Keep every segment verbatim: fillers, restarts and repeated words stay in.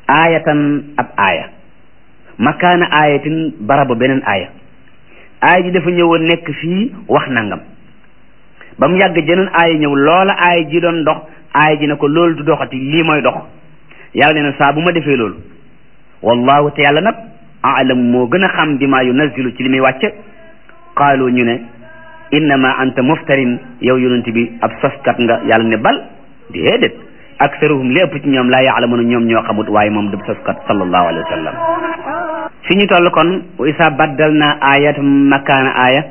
aayatan ab aaya makaana aayatin baraba beneen aaya aaya ji dafa ñëwoon nekk fii wax nangam ba mu yàgg jeneen aaya ñëw loola aaya ji doon dox aaya ji ne ko loolu du doxati lii mooy dox yàlla nee na saa bu ma defee loolu wallahu te yàlla nag aalam moo gën a xam bi maa yunazzilu ci li muy wàcce qaalu ñu ne innama anta muftarin yow yonent bi ab soskat nga yàlla ne bal déedéet aksaruhum li ëpp ci ñoom laa ya'lamuna ñoom ñoo xamut waaye moom dëb soskat sallallahu alayhi wa sallam fi ñu toll kon wa isa baddal na ayat makaana aaya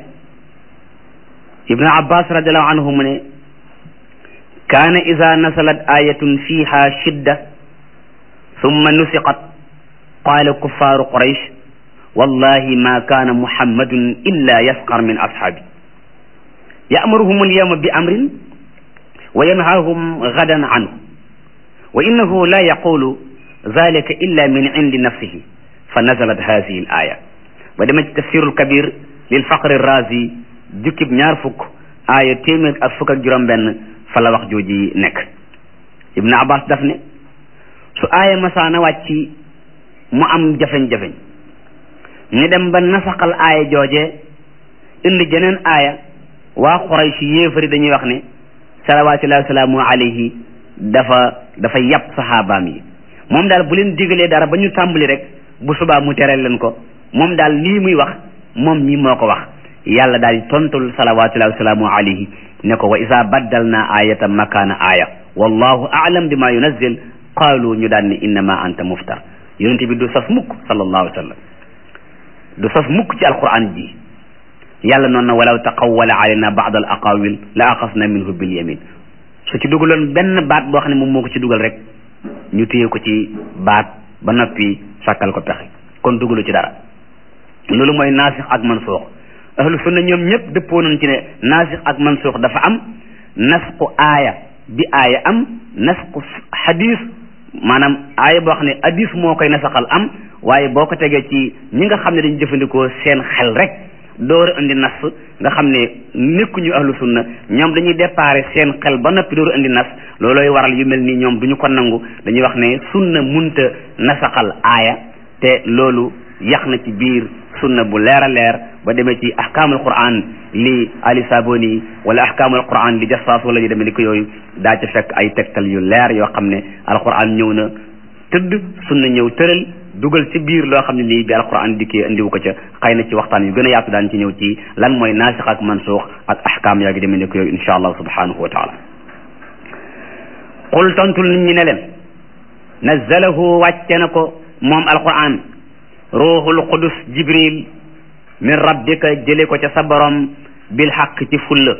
ibnu abbas radiallahu anhu mu ne kaana ida nasalat ayatun fiha shidda summa nusiqat qaala kuffaaru quraysh wallahi ma kaana muhammadun illa yasqar min ashaabi ya'muruhum al-yawma bi amrin wa yanhaahum gadan anhu wa innahu la yaqulu zalika illa min indi nafsihi fa nazalat hadihi al-aya ba dama ci tafsirul kabir lil faqri razi jukkib ñaar fukk aaya téeméer ak fukk ak juróom benn fa la wax jooji nekk ibnu abbas daf ne su aaya masaana wàcci mu am jafeñ-jafeñ ñu dem ba nasaxal aaya jooje indi jeneen aaya waa Quraysh yéefari dañuy wax ne salawaatullahi wa salaamu alayhi dafa dafa yàpp saxaabaam yi moom daal bu leen digalee dara ba ñu tàmbali rek bu subaa mu tereel leen ko moom daal lii muy wax moom mii moo ko wax yàlla daal di tontul salawaatullahi wa salaamu alayhi ne ko wa isa baddalna ayatan makaana aaya wallahu a'lam bima yunazzil qaalu ñu daan ne innama anta muftar yonente bi du sos mukk sallallahu alayhi wa sallam du sos mukk ci alquran ji yàlla noonu na walaw taqawwala alayna ba'd al aqawil la axasna minhu bil yamin su ci dugaloon benn baat boo xam ne moom moo ko ci dugal rek ñu téye ko ci baat ba noppi sàkkal ko pexe kon dugalu ci dara loolu mooy naasix ak mansuux ahlu sunna ñoom ñëpp dëppoo nañ ci ne naasix ak mansuux dafa am nasqu aaya bi aaya am nasqu xadis maanaam aaya boo xam ne hadis moo koy nasaxal am waaye boo ko tegee ci ñi nga xam ne dañu jëfandikoo seen xel rek door a indi nas nga xam ne nekkuñu ahlu sunna ñoom dañuy déparé seen xel ba noppi door a indi nas loolooy waral yu mel nii ñoom duñu ko nangu dañuy wax ne sunna munta nasaxal aaya te loolu yax na ci biir sunna bu leer a leer ba demee ci ahkaamul quran li ali saboni wala ahkaamul quran li jassaas wala yu demee ni ko yooyu daa ca fekk ay tegtal yu leer yoo xam ne alquran ñëw na tëdd sunna ñëw tëral dugal ci biir loo xam ne lii bi alquran dikkee indiwu ko ca xëy na ci waxtaan yu gën a yaatu daan ci ñëw ci lan mooy naasix ak mansuux ak ahkaam yaa ngi demee ni ko yooyu insha allah subhanahu wa taala qul tontul nit ñi ne leen nazzalahu wàcce na ko moom alquran ruuxul qudus jibril min rabbika jële ko ca sa borom bil xaq ci fulla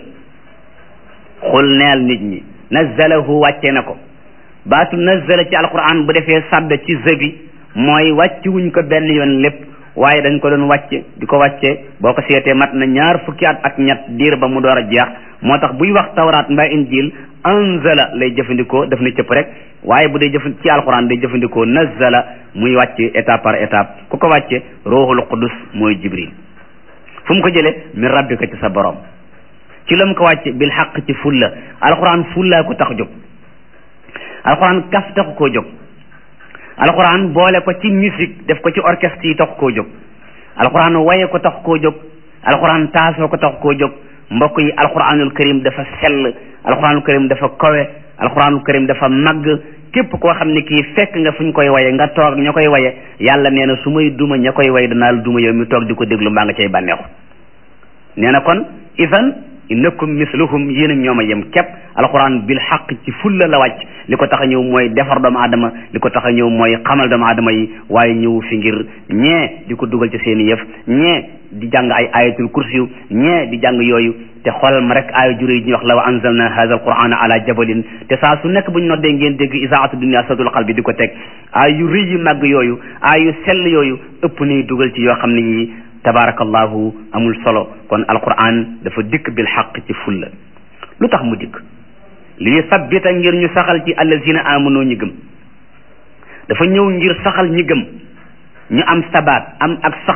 xul neel nit ñi nazzalahu wàcce na ko baatu nazzala ci alquran bu defee sàbbe ci zëbi mooy wàcc wuñ ko benn yoon lépp waaye dañ ko doon wàcce di ko wàcce boo ko seetee mat na ñaar fukki at ak ñett diir ba mu door a jeex moo tax buy wax tawraat mbaa injil anzala lay jëfandikoo daf na cëpp rek waaye bu dee jëf ci alquran day jëfandikoo nazzala muy wàcce étape par étape ku ko wàcce ruuxul qudus mooy jibril fu mu ko jële min rabbika ci sa borom ci la mu ko wàcce bil xaq ci fulla alquran fullaa ko tax jóg alquran kaf taxu koo jóg alquran boole ko ci musique def ko ci orchestre yi tax koo jóg alquran waye ko tax koo jóg alquran taasoo ko tax koo jóg mbokk yi alquranul karim dafa sell alquranul karim dafa kowe alquranul karim dafa màgg képp koo xam ne kii fekk nga fu ñu koy waye nga toog ña koy waye yàlla nee na su may duma ña koy waye danaa la duma yow mi toog di ko déglu mbaa nga cay bànneexu nee na kon isan innakum misluhum yéen ak ñoom a yem képp alquran bil xaq ci fulla la wàcc li ko tax a ñëw mooy defar doomu aadama li ko tax a ñëw mooy xamal doomu aadama yi waaye ñëw fi ngir ñee di ko dugal ci seen i yëf ñee di jàng ay ayatul kursi yu ñee di jàng yooyu te xoolal ma rek aaya juré yi ñuy wax law anzalna hadha alqur'ana ala jabalin te saa su nekk bu ñu noddee ngeen dégg isaatu dunya sadul qalbi di ko teg aay yu rëy yu màgg yooyu aay yu sell yooyu ëpp ni dugal ci yoo xam ne yi tabarakallahu amul solo kon alquran dafa dikk bil xaq ci fulla lu tax mu dikk li sabbita ngir ñu saxal ci allazina amanu ñi gëm dafa ñëw ngir saxal ñi gëm ñu am sabaat am ak sax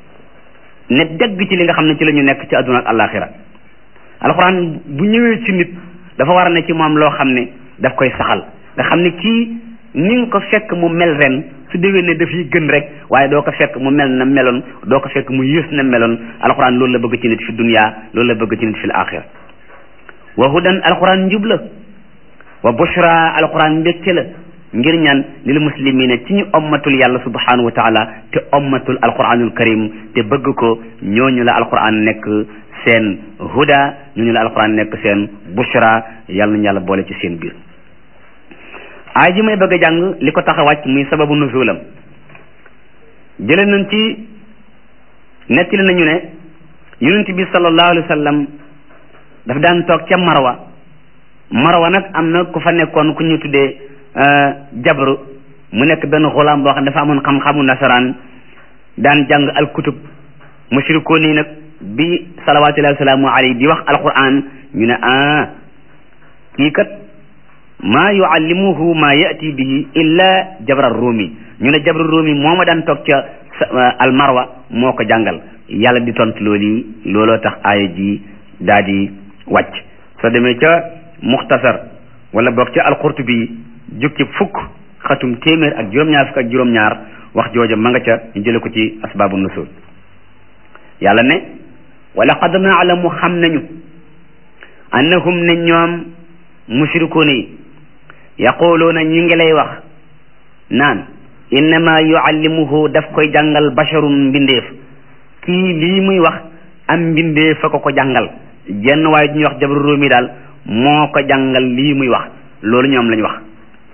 ne dégg ci li nga xam ne ci la ñu nekk ci àdduna ak alaxira alquran bu ñëwee ci nit dafa war a ne ci moom loo xam ne daf koy saxal nga xam ne kii ni nga ko fekk mu mel ren su déwén ne dafay gën rek waaye doo ko fekk mu mel na meloon doo ko fekk mu yées na meloon alquran loolu la bëgg ci nit fi dunya loolu la bëgg ci nit fi l axira wa hudan alquran njub la wa bushra alquran mbégte la ngir ñaan lil muslimina ci ñu ommatul yàlla subhanahu wa taala te ommatul alquranul karim te bëgg ko ñooñu la alquran nekk seen huda ñooñu la alquran nekk seen bushra yàlla nañu yàlla boole ci seen biir aay ji may bëgg a jàng li ko tax a wàcc muy sababu nuzulam jële nañ ci nettali nañu ne yonent bi sallallahu alayhi wa sallam daf daan toog ca marwa marwa nag am na ku fa nekkoon ku ñu tuddee jabru mu nekk benn xulaam boo xam ne dafa amoon xam-xamu nasaraan daan jàng alkutub mushrikoon yi nag bi salawatullahi wasalaamu alayhi di wax alquran ñu ne ah kii kat maa yuallimuhu maa yati bihi illa jabra rumi ñu ne jabra rumi moo ma daan toog ca almarwa moo ko jàngal yàlla di tontu loolu yi looloo tax aaya ji daa di wàcc soo demee ca muxtasar wala boog ca alqurtubi jukki fukk xatum téeméer ak juróom-ñaar fukk ak juróom-ñaar wax jooja ma nga ca ñu jële ko ci asbaabu nusul yàlla ne wa laqad naalamu xam nañu annahum ne ñoom mushrikuun yi yaquluuna ñi ngi lay wax naan innama yuallimuhu daf koy jàngal basharun mbindeef kii lii muy wax am mbindeef a ko ko jàngal jenn waaye du ñuy wax jabru róomi daal moo ko jàngal lii muy wax loolu ñoom lañu wax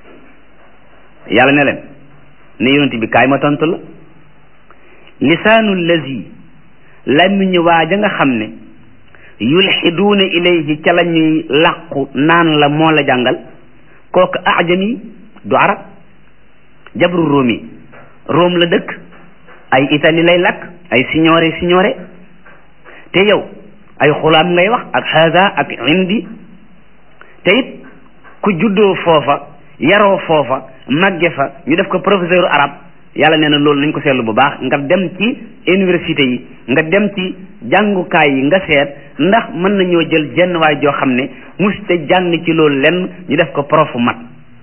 yàlla ne leen ne yonent bi kaay ma tontu la lisaanu lazi làmmiñu waaja nga xam ne yulxiduuna ilayhi ca la ñuy làqu naan la moo la jàngal kooku ajami du arab jabru róomi róom la dëkk ay itali lay lakk ay signore signore te yow ay xulaam ngay wax ak haza ak indi te it ku juddoo foofa yaroo foofa màgge fa ñu def ko professeur arabe yàlla nee na loolu nañ ko seetlu bu baax nga dem ci université yi nga dem ci jàngukaay yi nga seet ndax mën nañoo jël jenn waay joo xam ne muste jàng ci loolu lenn ñu def ko profu mat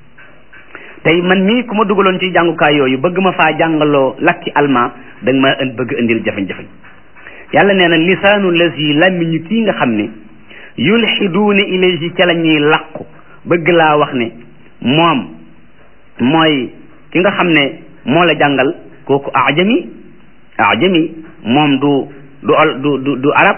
tey man mii ku ma dugaloon ci jàngukaay yooyu bëgg ma faa jàngaloo lakki allemand da nga ma bëgg indil jafe-jafe yàlla nee na lisaanu lazi làmmiñu kii nga xam ne yulxiduuna ilayhi ca la ñuy làqu bëgg laa wax ne moom mooy ki nga xam ne moo la jàngal kooku ajami ajami moom du du du du du arab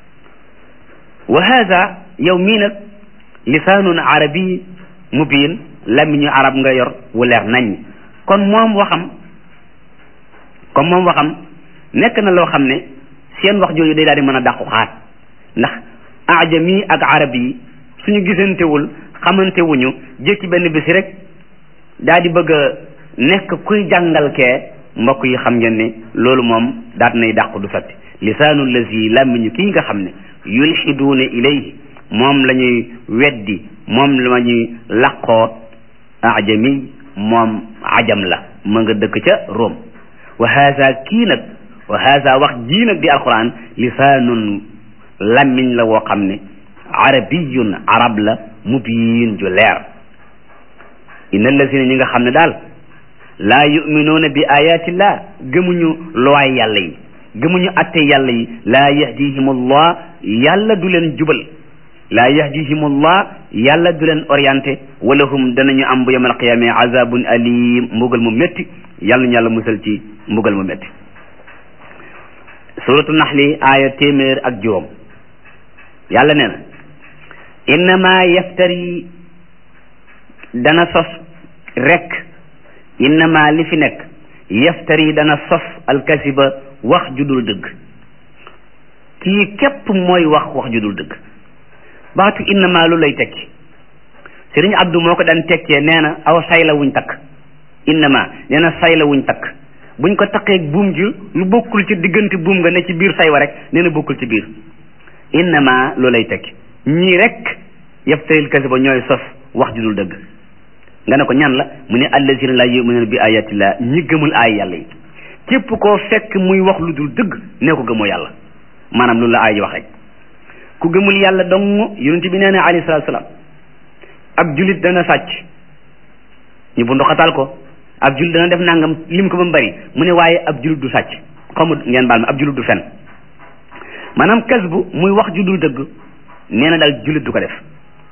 wa hada yow mii nag lisaanun arabi mubin làmmiñu arab nga yor wu leer nañ kon moom waxam comme moom waxam nekk na loo xam ne seen wax jooju day daal di mën a dàqu xaat ndax ajami ak arab yi suñu gisantewul xamante wuñu jékki benn bisi rek daal di bëgg a nekk kuy jàngal kee mbokk yi xam ngeen ne loolu moom daat nay dàqu du sotti lisaanu lazi làmmiñu kii nga xam ne yulxiduuna ilayhi moom la ñuy weddi moom la ñuy laqoo ajami moom ajam la ma nga dëkk ca Rome wa haza kii nag wa haza wax jii nag di alquran lisaanun làmmiñ la woo xam ne arabiyun arab la mubiin ju leer inna allazina ñi nga xam ne daal laa yuminuuna bi ayatillah gëmuñu luwaay yàlla yi gëmuñu atte yàlla yi laa yahdihimullah yàlla du leen jubal laa yahdihimullah yàlla du leen orienté wala hum danañu am bu yawmal qiyaama azabun alim mbugal mu métti yàlla ñu yàlla musal ci mbugal mu métti suratu naxli aaya téeméer ak juróom yàlla nee na innama yaftari dana sos rek innama li fi nekk yaftari dana sos alkasiba wax ju dul dëgg kii képp mooy wax wax ju dul dëgg baatu innama lu lay tekki Sëriñ Abdu moo ko daan tekkee nee na aw say la wuñ takk innama nee na say la wuñ takk buñ ko taqee buum ji lu bokkul ci diggante buum nga ne ci biir say wa rek nee na bokkul ci biir innama lu lay tekki ñii rek yaftari alkasiba ñooy sos wax ju dul dëgg nga ne ko ñan la mu ne allazina la yu'minuna bi ayatillah ñi gëmul aay yàlla yi képp koo fekk muy wax lu dul dëgg nee ko gëmoo yàlla maanaam loolu la aay yi wax rek ku gëmul yàlla dong yonent bi nee na alayhi salaatu salaam ab julit dana sàcc ñu bundu xatal ko ab julit dana def nangam lim ko ba mu bari mu ne waaye ab julit du sàcc xamu ngeen baal ma ab julit du fen maanaam kasbu muy wax ju dul dëgg nee na daal julit du ko def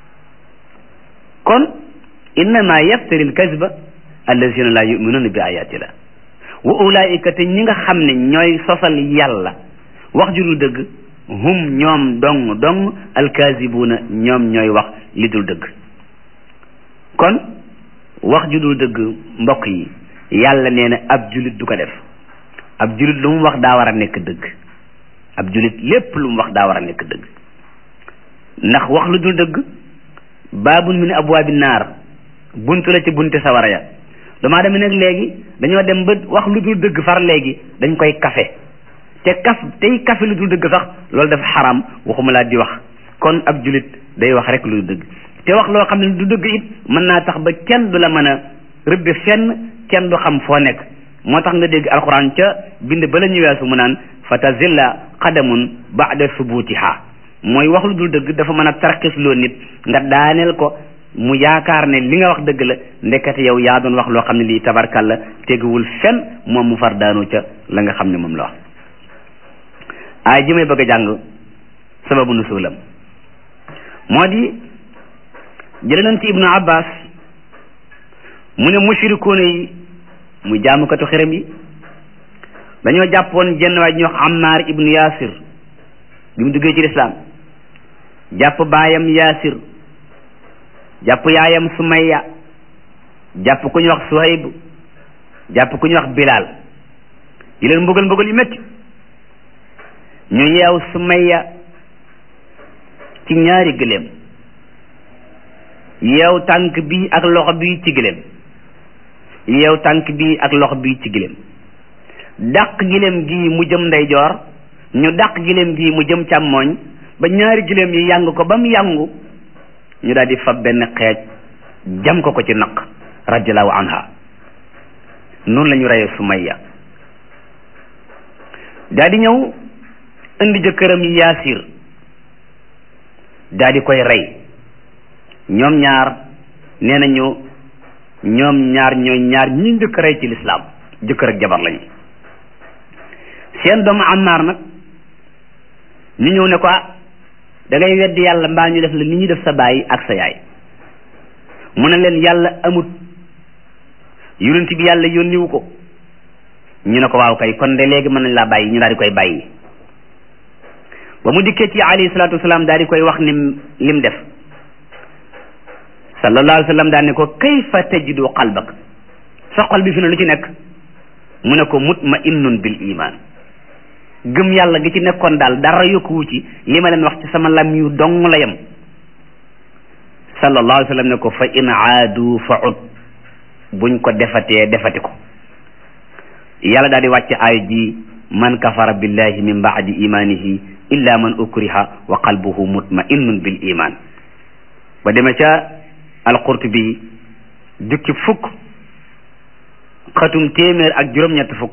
kon innama yaftari al kasba allazina la yuminuna bi ayatillah wa ulaika te ñi nga xam ne ñooy sosal yàlla wax ju dul dëgg hum ñoom dong dong alkaasibuuna ñoom ñooy wax li dul dëgg kon wax ju dul dëgg mbokk yi yàlla nee na ab julit du ko def ab julit lu mu wax daa war a nekk dëgg ab julit lépp lu mu wax daa war a nekk dëgg ndax wax lu dul dëgg baabun min abwaabi naar buntu la ci bunte sawara ya damaa dem nag léegi dañoo dem ba wax lu dul dëgg far léegi dañ koy kafe te kaf tey kafe lu dul dëgg sax loolu dafa xaram waxuma laa di wax kon ab julit day wax rek lu dëgg te wax loo xam ne du dëgg it mën naa tax ba kenn du la mën a rëbbe fenn kenn du xam foo nekk moo tax nga dégg alxuraan ca bind ba la ñu weesu mu naan fatazilla qadamun ba'da subutiha mooy wax lu dul dëgg dafa mën a tarxis loo nit nga daaneel ko mu yaakaar ne li nga wax dëgg la ndekete yow yaa doon wax loo xam ne lii tabarkalla teguwul fenn moom mu far daanu ca la nga xam ne moom la wax aay ji may bëgg a jàng sababu nusulam moo di jële nañ ci ibnu abbas mu ne mushrikuuna yi muy jaamukatu xërëm yi dañoo jàppoon jenn waay ñu wax Ammar ibnu Yaasir bi mu duggee ci lislaam jàpp baayam Yaasir jàpp yaayam Sumayya jàpp ku ñu wax Suhayb jàpp ku ñu wax Bilaal di leen mbugal mbugal yu métti ñu yeew Sumayya ci ñaari gëléem yeew tànk bi ak loxo bi ci gëléem yeew tànk bi ak loxo bi ci gëléem dàq gëléem gi mu jëm ndeyjoor ñu dàq gëléem gi mu jëm càmmooñ ba ñaari gëléem yi yàng ko ba mu yàngu ñu daal di fab benn xeej jam ko ko ci naq radiallahu anha noonu la ñu reyee Sumayya daal di ñëw indi jëkkëram Yaasir daal di koy rey ñoom ñaar nee nañu ñoom ñaar ñooy ñaar ñi njëkk rey ci lislaam jëkkër ak jabar lañu seen doomu Ammaar nag ñu ñëw ne ko da ngay weddi yàlla mbaa ñu def la ni ñu def sa baay ak sa yaay mu ne leen yàlla amut yonent bi yàlla yónniwu ko ñu ne ko waaw kay kon de léegi mën nañ laa bàyyi ñu daal di koy bàyyi ba mu dikkee ci alayhi salaatu wasalaam daal di koy wax ni lim def sallallahu alayhi wa sallam daal ne ko kayfa tajidu qalbak sa xol bi fi ne lu ci nekk mu ne ko mutma'innun bil iman gëm yàlla gi ci nekkoon daal dara yokkuwu ci li ma leen wax ci sama lam yu dong la yem sallallahu alayhi wa sallam ne ko fa in aadu fa ud buñ ko defatee defati ko yàlla daal di wàcce aaya ji man kafara billahi min ba'di imanihi illa man ukriha wa qalbuhu mutma'innun bil iman ba demee ca al-Qurtubi jukki fukk xatum téeméer ak juróom-ñett fukk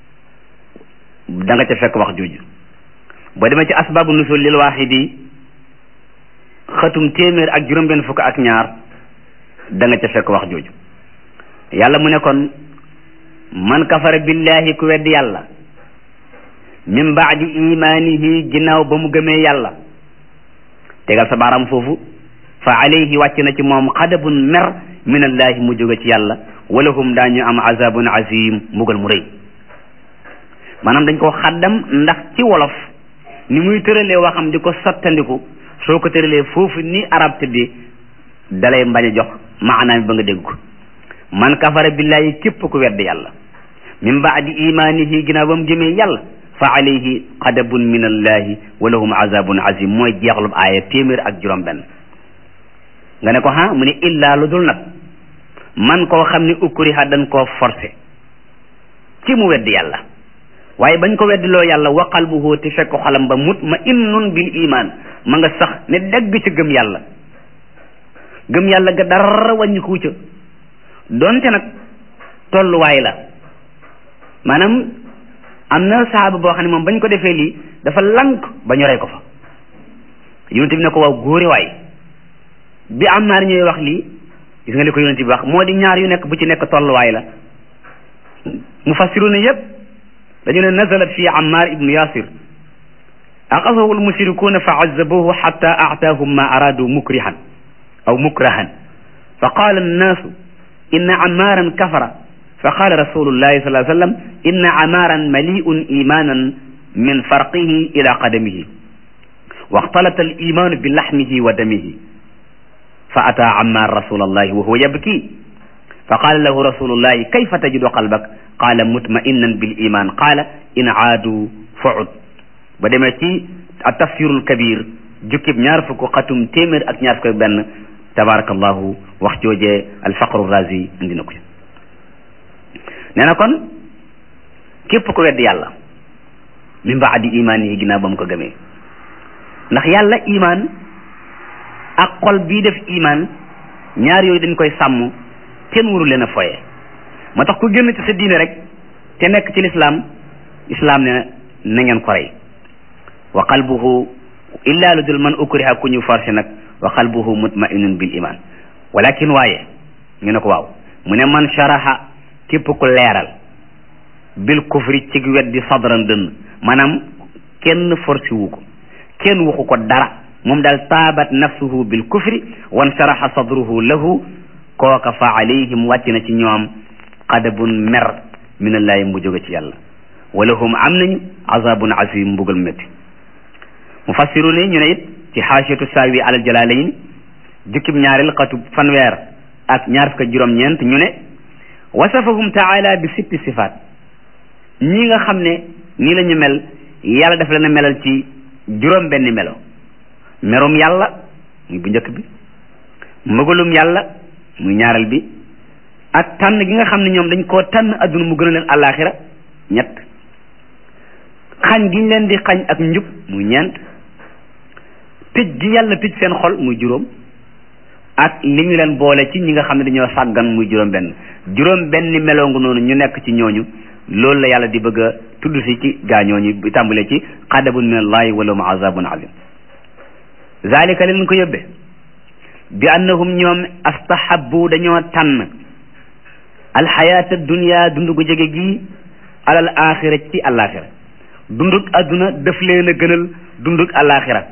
da nga ca fekk wax jooju ba demee ci asbaabu nusul lil waaxidi xatum téeméer ak juróom-benn fukk ak ñaar da nga ca fekk wax jooju yàlla mu ne kon man kafara billahi ku weddi yàlla min baadi imanihi ginnaaw ba mu gëmee yàlla tegal sa baaraam foofu fa alayhi wàcc na ci moom xadabun mer min allahi mu jóge ci yàlla walahum daañu am azabun azim mbugal mu rëy maanaam dañ ko xaddam ndax ci wolof ni muy tëralee waxam di ko sottandiku soo ko tëralee foofu ni arab tëddee dalay mbañ a jox maanaam ba nga dégg ko man kafara billahi képp ku wedd yàlla min baadi imanihi ginnaaw ba mu gëmee yàlla fa alayhi xadabun min allahi walahum azabun azim mooy jeexlub aaya téeméer ak juróom benn nga ne ko ha mu ne illaa lu dul nag man koo xam ne ukriha dañ koo forcé ci mu weddi yàlla waaye bañ ko weddiloo yàlla wa qalbuhu te fekk xolam ba mutma'innun bil iman ma nga sax ne dégg ci gëm yàlla gëm yàlla ga dara wàññikuwu ca donte nag tolluwaay la maanaam am na saaba boo xam ne moom bañ ko defee lii dafa lank ba ñu rey ko fa yonent bi ne ko waaw góore waay bi Ammaar ñooy wax lii gis nga li ko yonent bi wax moo di ñaar yu nekk bu ci nekk tolluwaay la mufassiruna yëpp dañu ne nazalat fi Ammar ibnu Yasir aqasahu almushrikuuna fa azzabuhu xatta aataahum ma araadu mukrihan aw mukrahan fa qaala annaasu inna Ammaran kafara fa qaala rasulullahi sallallahu alayhi wa sallam inna Ammaran mali'un imanan min farqihi ila qadamihi waxtalata al imaanu bi laxmihi wa damihi fa ataa Ammar rasulallahi wa huwa yabki fa qaala lahu rasulullahi kayfa tajidu qalbak qaala mutma'innan bil iman qaala in aadu fu'ud ba demee ci at-tafsirul kabir jukkib ñaar fukk xatum téeméer ak ñaar fukk benn tabarakallahu wax joojee al-Faqru Razi indi na ko nee na kon képp ko wedd yàlla min baadi imaan yi ginnaaw ba mu ko gëmee ndax yàlla imaan ak xol bii def imaan ñaar yooyu dañ koy sàmm kenn waru leen a foye moo tax ku génn ci sa diine rek te nekk ci lislaam islaam ne na ngeen ko rey wa qalbuhu illa lu dul man ukriha ku ñu forcé nag wa qalbuhu mutmainun bil iman walakin waaye ñu ne ko waaw mu ne man sharaha képp ku leeral bil kufri ci weddi sadran dënn maanaam kenn forcé wu ko kenn waxu ko dara moom daal taabat nafsuhu bil kufri wan sharaha sadruhu lahu kooka fa alayhim wàcc na ci ñoom qadabun mer minallahi mu jóge ci yàlla walahum am nañu azabun azim mbugal métti mufassiru ne ñu ne it ci xaasiyatu saawi alal jalalayn jukkib ñaareel xatub fanweer ak ñaar fukk juróom-ñeent ñu ne wasafahum taala bi sitti sifaat ñi nga xam ne nii la ñu mel yàlla daf leen a melal ci juróom benn melo merum yàlla muy bu njëkk bi mbëggalum yàlla muy ñaareel bi ak tànn gi nga xam ne ñoom dañ koo tànn adduna mu gën a leen àllaaxira ñett xañ gi ñu leen di xañ ak njub muy ñeent tëj gi yàlla tëj seen xol muy juróom ak li ñu leen boole ci ñi nga xam ne dañoo sàggan muy juróom benn juróom benn melongu noonu ñu nekk ci ñooñu loolu la yàlla di bëgg a tudd si ci gaa ñooñu bi tàmbalee ci xadabun min allahi wa lahum azabun azim zalika leen ko yóbbe bi annahum ñoom astahabu dañoo tànn alxayaata dunia dund gu jege gi alal axira ci alaxira dundug adduna daf leen a gënal dundug alaxira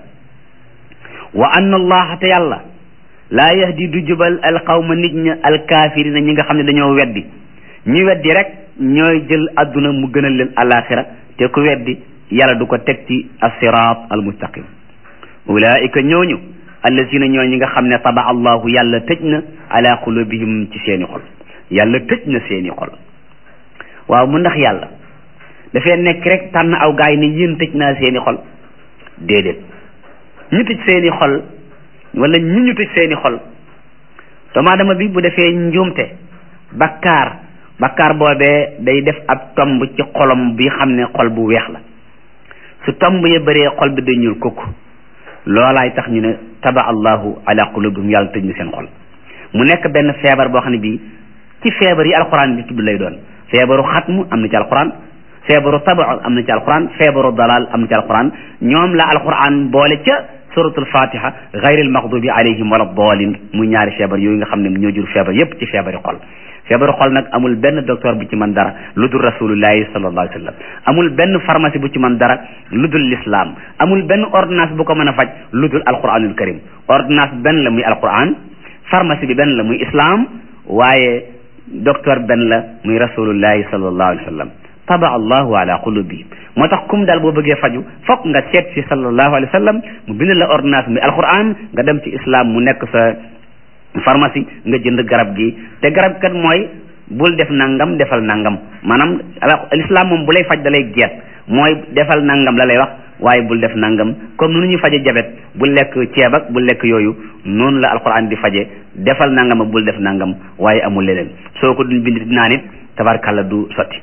wa anna allaha te yàlla laa yahdi du jubal alqawma nit ña alkaafirina ñi nga xam ne dañoo weddi ñi weddi rek ñooy jël adduna mu gënal leen alaxira te ku weddi yàlla du ko teg ci as-siraat almustaqim ulaika ñooñu allazina ñoo ñi nga xam ne taba allahu yàlla tëj na ala qulubihim ci seeni xol yàlla tëj na seeni xol waaw mu ndax yàlla dafay nekk rek tànn aw gaay ne yéen tëj naa seeni xol déedéet ñu tëj seeni xol wala ñi ñu tëj seeni xol doomu aadama bi bu defee njuumte bakkaar bakkaar boobee day def ab tomb ci xolom bi xam ne xol bu weex la su tomb ya bëree xol bi day ñuul kukk loolaay tax ñu ne taba allahu ala qulubihim yàlla tëj na seen xol mu nekk benn feebar boo xam ne bii ci feebar yi alquran bi tudd lay doon feebaru xatmu am na ci alquran feebaru taba am na ci alquran feebaru dalal am na ci alquran ñoom la alquran boole ca suratul fatiha gayril maxdubi alayhim wala dalin muy ñaari feebar yooyu nga xam ne ñoo jur feebar yépp ci feebari xol feebaru xol nag amul benn docteur bu ci mën dara lu dul rasulullahi sallallahu alayhi wa sallam amul benn pharmacie bu ci mën dara lu dul l'islam amul benn ordonnance bu ko mën a faj lu dul alquranul karim ordonnance benn la muy alquran pharmacie bi benn la muy islam waaye docteur benn la muy rasulullahi sallallahu alayhi wa sallam taba allahu ala qulubihim moo tax kum daal boo bëggee faju fokk nga seet si sallallahu alayhi wa sallam mu bind la ordonnance muy alquran nga dem ci islam mu nekk sa pharmacie nga jënd garab gi te garab kat mooy bul def nangam defal nangam maanaam l'islam moom bu lay faj da lay geet mooy defal nangam la lay wax waaye bul def nangam comme nu ñuy faje jabet bul lekk ceeb ak bul lekk yooyu noonu la alquran di faje defal nangam ak bul def nangam waaye amul leneen soo ko duñ bind dinaa nit tabarkàlla du sotti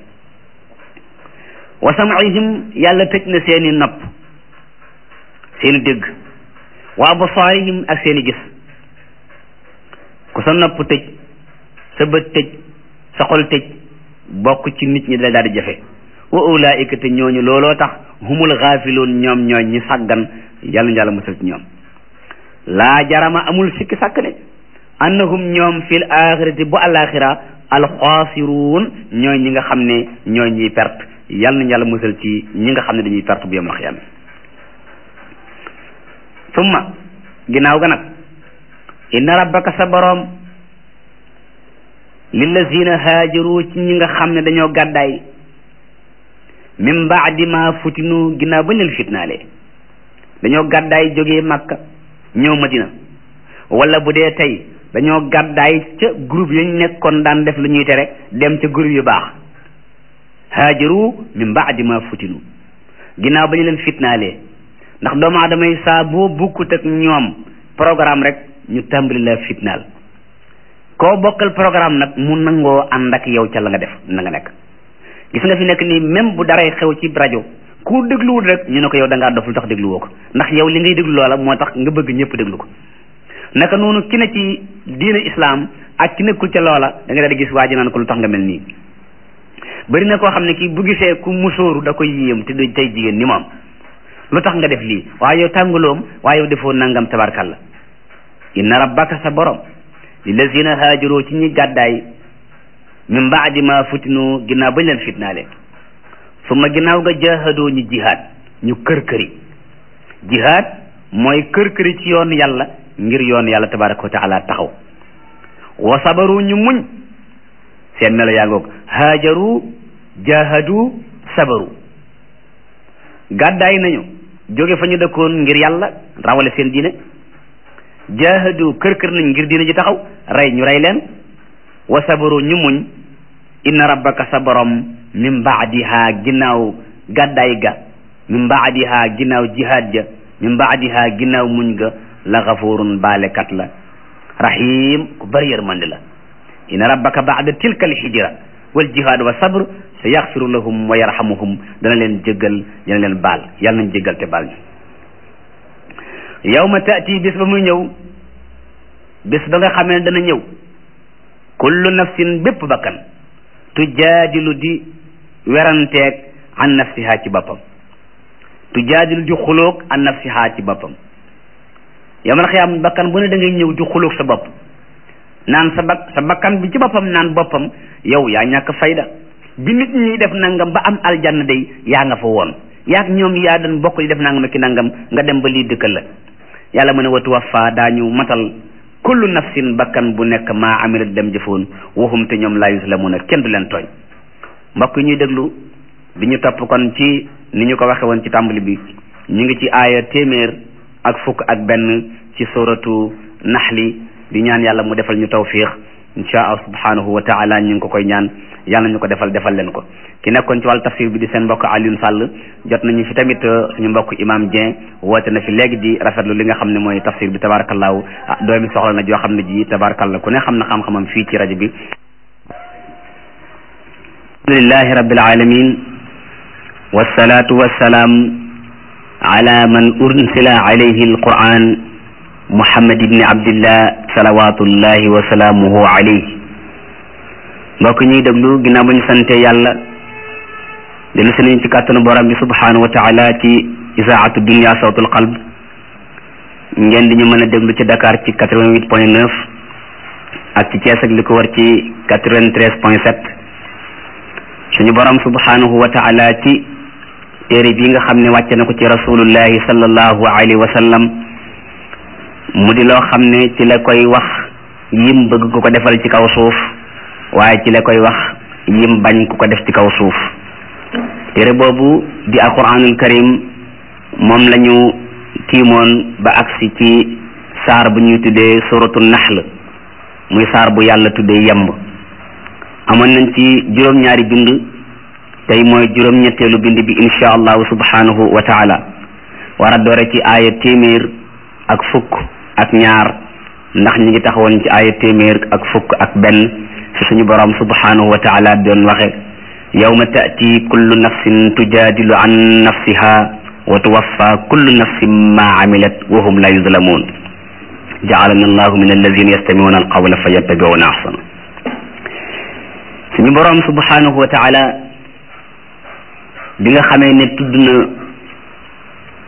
wa sam'ihim yàlla tëj na seeni nopp seeni dégg wa absaarihim ak seeni gis ku sa nopp tëj sa bët tëj sa xol tëj bokk ci nit ñi dala daal di jafe wa ulaika te ñooñu looloo tax humul gaafiluun ñoom ñooñ ñi sàggan yàlla ñu yàlla musal ci ñoom laa jarama amul sikki sàkk ne annahum ñoom fil axirati bu alaxira alxaasiruun ñooy ñi nga xam ne ñooy ñiy perte yàlla nañu yàlla musal ci ñi nga xam ne dañuy perte bu yawmal xiyaam summa ginnaaw ga nag inna rabbaka sa boroom lillazina haajaru ci ñi nga xam ne dañoo gàddaay min baadi ma futinu ginnaaw bañ leen fitnaale dañoo gàddaay jógee Makka ñëw Madina wala bu dee tey dañoo gàddaay ca groupe yañ nekkoon daan def lu ñuy tere dem ca groupe yu baax haajaru min baadi ma futinu ginnaaw bañ leen fitnaalee ndax doomu aadama yi saa boo bukkut ak ñoom programme rek ñu tàmbali la fitnaal koo bokkal programme nag mu nangoo ànd ak yow ca la nga def na nga nekk gis nga fi nekk nii même bu daray xew ci rajo ku dégluwul rek ñu ne ko yow da ngaa dof lu tax dégluwoo ko ndax yow li ngay déglu loola moo tax nga bëgg ñëpp déglu ko naka noonu ki ne ci diina islam ak ki nekkul ca loola da nga daal di gis waa ji naan ko lu tax nga mel nii bëri na koo xam ne kii bu gisee ku musóoru da koy yéem te du tey jigéen ni moom lu tax nga def lii waaye yow tàngaloom waaye yow defoo nangam tabarkalla inna rabbaka sa borom lillazina haajaroo ci ñi gàddaay min baadi ma futinu ginnaaw bañ leen fitnaale summa ginnaaw nga jaahadoo ñu jihaad ñu kër këri jihaad mooy kër këri ci yoon yàlla ngir yoon yàlla tabaraka wa taala taxaw wa sabaru ñu muñ seen melo yaa ngoog haajaru jaahadu sabaru gàddaay nañu jóge fa ñu dëkkoon ngir yàlla rawale seen diine jaahadu kër kër nañ ngir diine ji taxaw rey ñu rey leen wa sabaru ñu muñ inna rabbaka sa borom min baadiha ginnaaw gàddaay ga min baadiha ginnaaw jihaad ja min baadiha ginnaaw muñ ga la gafurun baalekat la rahim ku bari yërmande la inna rabbaka baada tilka alhijra wal jihaad wa sabr sa yaxfiru lahum wa yarhamuhum dana leen jéggal dana leen baal yàlla nañ jéggal te baal ñu yawma taati bis ba muy ñëw bis ba nga xamee ne dana ñëw kullu nafsin bépp bakkan tujaadilu di weranteeg an nafsiha ci boppam tujaadilu di xuloog an nafsiha ci boppam yawmal xiyaam bakkan bu ne da ngay ñëw di xuloog sa bopp naan sa bak sa bakkan bi ci boppam naan boppam yow yaa ñàkk fayda bi nit ñi def nangam ba am aljanna day yaa nga fa woon yaag ñoom yaa doon bokk di def nangam ki nangam nga dem ba lii dëkkal la yàlla mu ne wa tuwaffa daañu matal kullu nafsin bakkan bu nekk maa amilat dem jëfoon waxum te ñoom laa yuslamuuna kenn du leen tooñ mbokk yi ñuy déglu di ñu topp kon ci ni ñu ko waxe woon ci tàmbali bi ñu ngi ci aaya téeméer ak fukk ak benn ci suratu naxli di ñaan yàlla mu defal ñu tawfiix insha allah subhanahu wa taala ñu ngi ko koy ñaan yàlla ñu ko defal defal leen ko ki nekkoon ci wàllu tafsir bi di seen mbokk Alioune Sall jot nañu fi tamit suñu mbokk imam Dieng woote na fi léegi di rafetlu li nga xam ne mooy tafsir bi tabarakallahu ah doomi soxla na joo xam ne ji tabarakallah ku ne xam na xam-xamam fii ci rajo bi alhamdulillahi rabbil alamin wassalatu wassalaam ala man ursila alayhi alquran muhammad ibni abdillah salawatullahi wa salaamuhu alayhi mbokk ñuy déglu ginnaaw ba ñu sante yàlla dellu si nañu ci kàttanu borom bi subhanahu wa taala ci isaatu dunia sawtul qalb ngeen di ñu mën a déglu ci Dakar ci quatre-vingt-huit point neuf ak ci Thiès ak li ko war ci quatre-vingt-treize point sept suñu borom subhanahu wa taala ci téere bi nga xam ne wàcce na ko ci rasulullahi sallallahu alayhi wa sallam mu di loo xam ne ci la koy wax yim bëgg ku ko defal ci kaw suuf waaye ci la koy wax yim bañ ku ko def ci kaw suuf téere boobu di alquranul karim moom la ñu tiimoon ba agsi ci saar bu ñuy tuddee suratul nahl muy saar bu yàlla tuddee yemb amoon nañ ci juróom-ñaari bind tey mooy juróom-ñetteelu bind bi insha allahu subhanahu wa taala war a doore ci aaya téeméer ak fukk ak ñaar ndax ñi ngi taxawoon ci aaya téeméer ak fukk ak benn ci suñu borom subhanahu wa taala doon waxe yawma taati kullu nafsin tujadilu an nafsiha wa tuwaffa kullu nafsin ma amilat wa hum la yuzlamun ja'alana allahu min alladhina yastami'una alqawla fayattabi'una ahsana suñu borom subhanahu wa taala bi nga xamee ne tudd na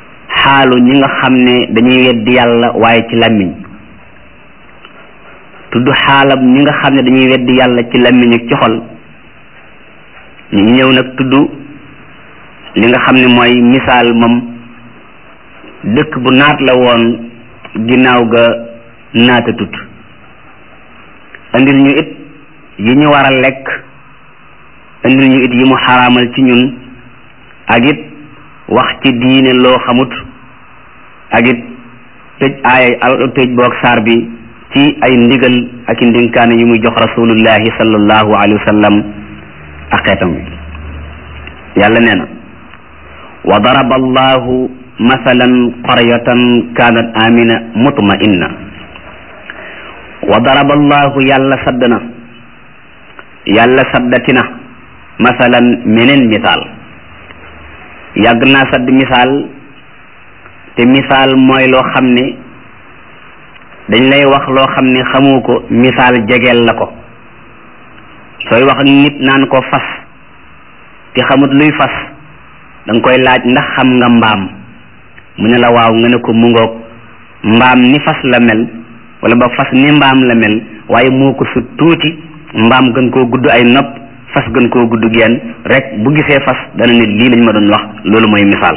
xaalu ñi nga xam ne dañuy weddi yàlla waaye ci làmmiñ tudd xaalab ñi nga xam ne dañuy weddi yàlla ci làmmiñ ak ci xol ñu ñëw nag tudd li nga xam ne mooy misaal moom dëkk bu naat la woon ginnaaw ga naata tut andil ñu it yi ñu war a lekk andil ñu it yi mu xaraamal ci ñun ak it wax ci diine loo xamut ak it tëj aaya al tëj boog saar bi ci ay ndigal ak i ndénkaane yu muy jox rasulullahi sallallahu alayhi wa sallam ak xeetam bi yàlla nee na wa daraba allahu masalan qaryatan kanat amina mutma'inna wa daraba allahu yàlla sadd na yàlla saddatina masalan meneen misaal yàgg naa sadd misaal te misaal mooy loo xam ne dañ lay wax loo xam ne xamoo ko misaal jegeel la ko sooy wax ak nit naan ko fas te xamut luy fas da nga koy laaj ndax xam nga mbaam mu ne la waaw nga ne ko mu ngoog mbaam ni fas la mel wala ba fas ni mbaam la mel waaye moo ko sut tuuti mbaam gën koo gudd ay nopp fas gën koo gudd genn rek bu gisee fas dana ne lii lañ ma doon wax loolu mooy misaal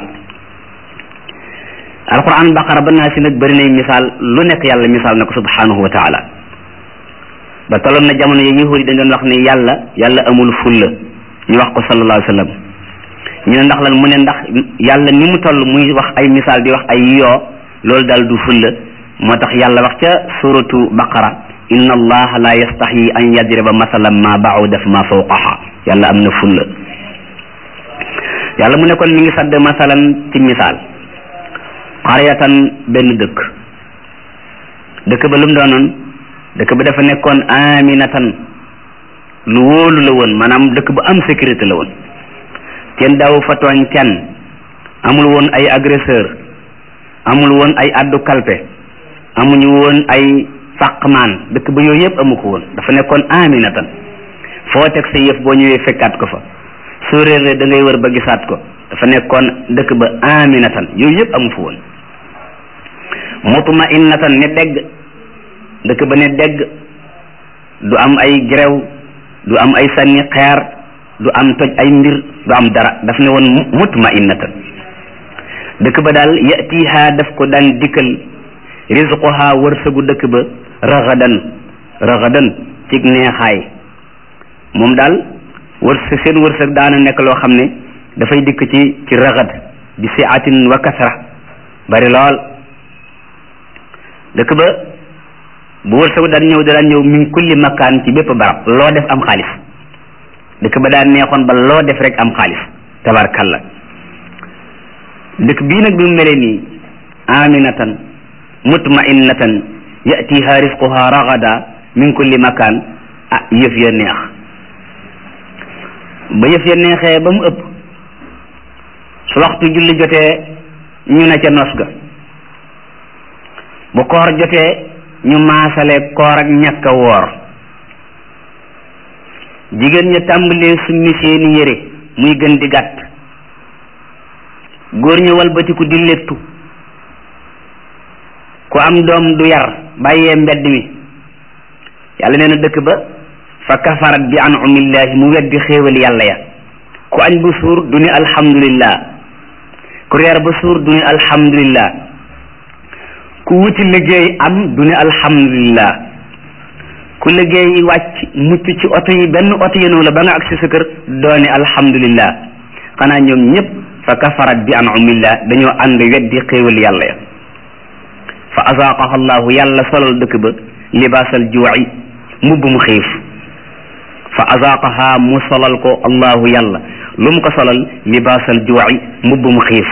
alquran baqara ba naa si nag bëri nay misaal lu nekk yàlla misaal na ko subhanahu wa taala ba tolloon na jamono yi yahuud yi dañ doon wax ne yàlla yàlla amul fulla ñu wax ko sallallahu alayhi wa sallam ñu ne ndax lan mu ne ndax yàlla ni mu toll muy wax ay misaal di wax ay yoo loolu daal du fulla moo tax yàlla wax ca suratu baqara inna allaha la yastahi an yadriba masalan ma ba'uda fa ma fawqaha yàlla am na fulla yàlla mu ne kon mi ngi sadd masalan ci misaal qaryatan benn dëkk dëkk ba lu mu doonoon dëkk ba dafa nekkoon aminatan lu wóolu la woon maanaam dëkk bu am sécurité la woon kenn daaw fa tooñ kenn amul woon ay agresseur amul woon ay addu kalpe amuñu woon ay fàqmaan dëkk ba yooyu yëpp amu ko woon dafa nekkoon aminatan foo teg sa yëf boo ñëwee fekkaat ko fa soo réeree da ngay wër ba gisaat ko dafa nekkoon dëkk ba aminatan yooyu yëpp amu fa woon mutma'innatan ne dégg dëkk ba ne dégg du am ay gerew du am ay sànni xeer du am toj ay mbir du am dara daf ne woon mutma'innatan dëkk ba daal yatiha daf ko daan dikkal rizquha wërsëgu dëkk ba ragadan ragadan ci neexaay moom daal wërsëg seen wërsëg daana nekk loo xam ne dafay dikk ci ci ragad bi siatin wa kasra bari lool dëkk ba bu wërsëgu daan ñëw daan ñëw min kulli makaan ci bépp barab loo def am xaalis dëkk ba daan neexoon ba loo def rek am xaalis tabarkalla dëkk bii nag bi mu melee nii aminatan mutma'innatan yatiha rizquha ragada min kulli makaan ah yëf ya neex ba yëf ya neexee ba mu ëpp su waxtu julli jotee ñu ne ca nos ga bu koor jotee ñu maasale koor ak ñàkk a woor jigéen ña tàmbalee summi seeni yére muy gën di gàtt góor ña walbatiku di léttu ku am doom du yar bàyyee mbedd mi yàlla nee na dëkk ba fa kafarat bi an'amillahi mu weddi xéewal yàlla ya ku añ bu suur du ni alhamdulillah ku reer ba suur du ni alhamdulillah ku wuti liggéey am du ni alhamdulillah ku liggéey wàcc mucc ci oto yi benn oto yénoo la ba nga agsi sa kër doone alhamdulillah xanaa ñoom ñëpp fa kafarat bi an'amillah dañoo ànd weddi xéewal yàlla ya fa azaaqaha allahu yàlla solal dëkk ba libaasal juu'i mbubb mu xiif fa azaaqaha mu solal ko allahu yàlla lu mu ko solal libaasal juu'i mbubb mu xiif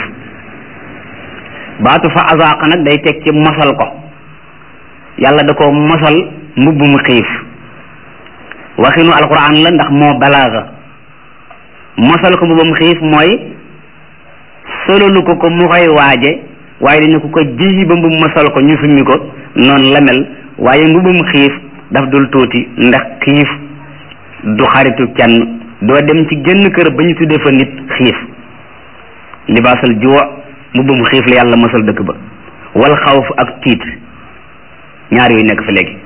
baatu fa azaaqa nag day teg ci mosal ko yàlla da ko mosal mbubb mu xiif waxinu alquran la ndax moo balaaga mosal ko mbubbam xiif mooy solalu ko ko mu koy waaje waaye dañu ko ko ji ba mbubb mosal ko ñu summi ko noonu la mel waaye mbubbam xiif daf dul tuuti ndax xiif du xaritu kenn doo dem ci genn kër ba ñu tuddee fa nit xiif libaasal juu mbubbam xiif la yàlla mosal dëkk ba wal xawf ak tiit ñaar yooyu nekk fa léegi